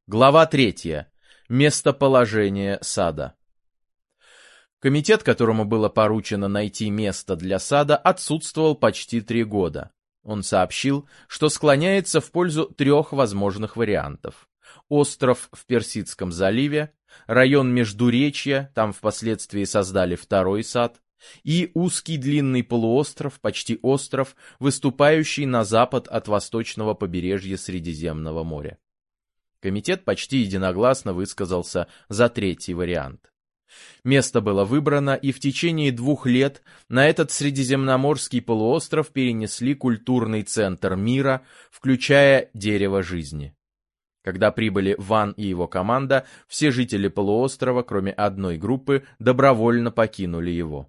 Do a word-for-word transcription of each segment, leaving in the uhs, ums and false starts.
Глава третья. Местоположение сада. Комитет, которому было поручено найти место для сада, отсутствовал почти три года. Он сообщил, что склоняется в пользу трех возможных вариантов. Остров в Персидском заливе, район Междуречья, там впоследствии создали второй сад, и узкий длинный полуостров, почти остров, выступающий на запад от восточного побережья Средиземного моря. Комитет почти единогласно высказался за третий вариант. Место было выбрано, и в течение двух лет на этот Средиземноморский полуостров перенесли культурный центр мира, включая дерево жизни. Когда прибыли Ван и его команда, все жители полуострова, кроме одной группы, добровольно покинули его.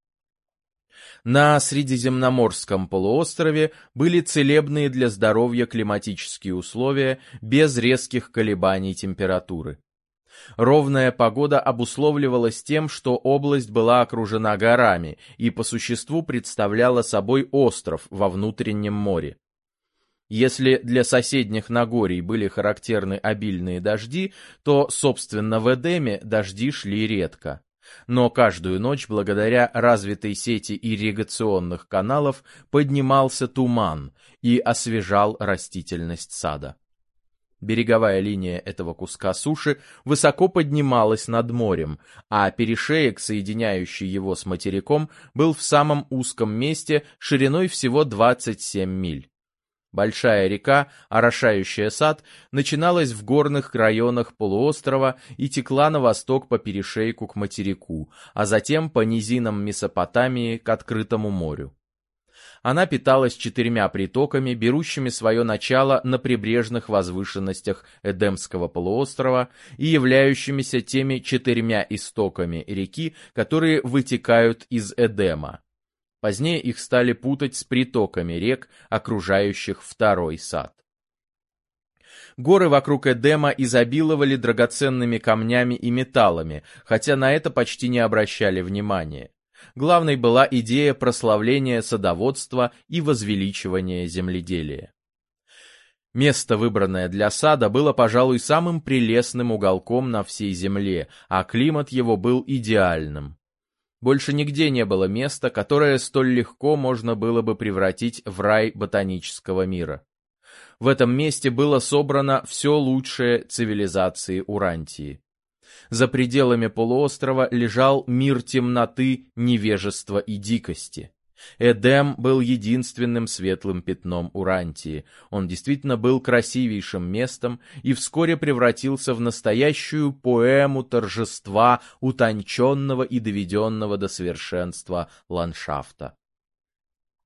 На Средиземноморском полуострове были целебные для здоровья климатические условия без резких колебаний температуры. Ровная погода обусловливалась тем, что область была окружена горами и по существу представляла собой остров во внутреннем море. Если для соседних Нагорий были характерны обильные дожди, то, собственно, в Эдеме дожди шли редко. Но каждую ночь, благодаря развитой сети ирригационных каналов, поднимался туман и освежал растительность сада. Береговая линия этого куска суши высоко поднималась над морем, а перешеек, соединяющий его с материком, был в самом узком месте шириной всего двадцать семь миль. Большая река, орошающая сад, начиналась в горных районах полуострова и текла на восток по перешейку к материку, а затем по низинам Месопотамии к открытому морю. Она питалась четырьмя притоками, берущими свое начало на прибрежных возвышенностях Эдемского полуострова и являющимися теми четырьмя истоками реки, которые вытекают из Эдема. Позднее их стали путать с притоками рек, окружающих второй сад. Горы вокруг Эдема изобиловали драгоценными камнями и металлами, хотя на это почти не обращали внимания. Главной была идея прославления садоводства и возвеличивания земледелия. Место, выбранное для сада, было, пожалуй, самым прелестным уголком на всей земле, а климат его был идеальным. Больше нигде не было места, которое столь легко можно было бы превратить в рай ботанического мира. В этом месте было собрано все лучшее цивилизации Урантии. За пределами полуострова лежал мир темноты, невежества и дикости. Эдем был единственным светлым пятном Урантии. Он действительно был красивейшим местом и вскоре превратился в настоящую поэму торжества утонченного и доведенного до совершенства ландшафта.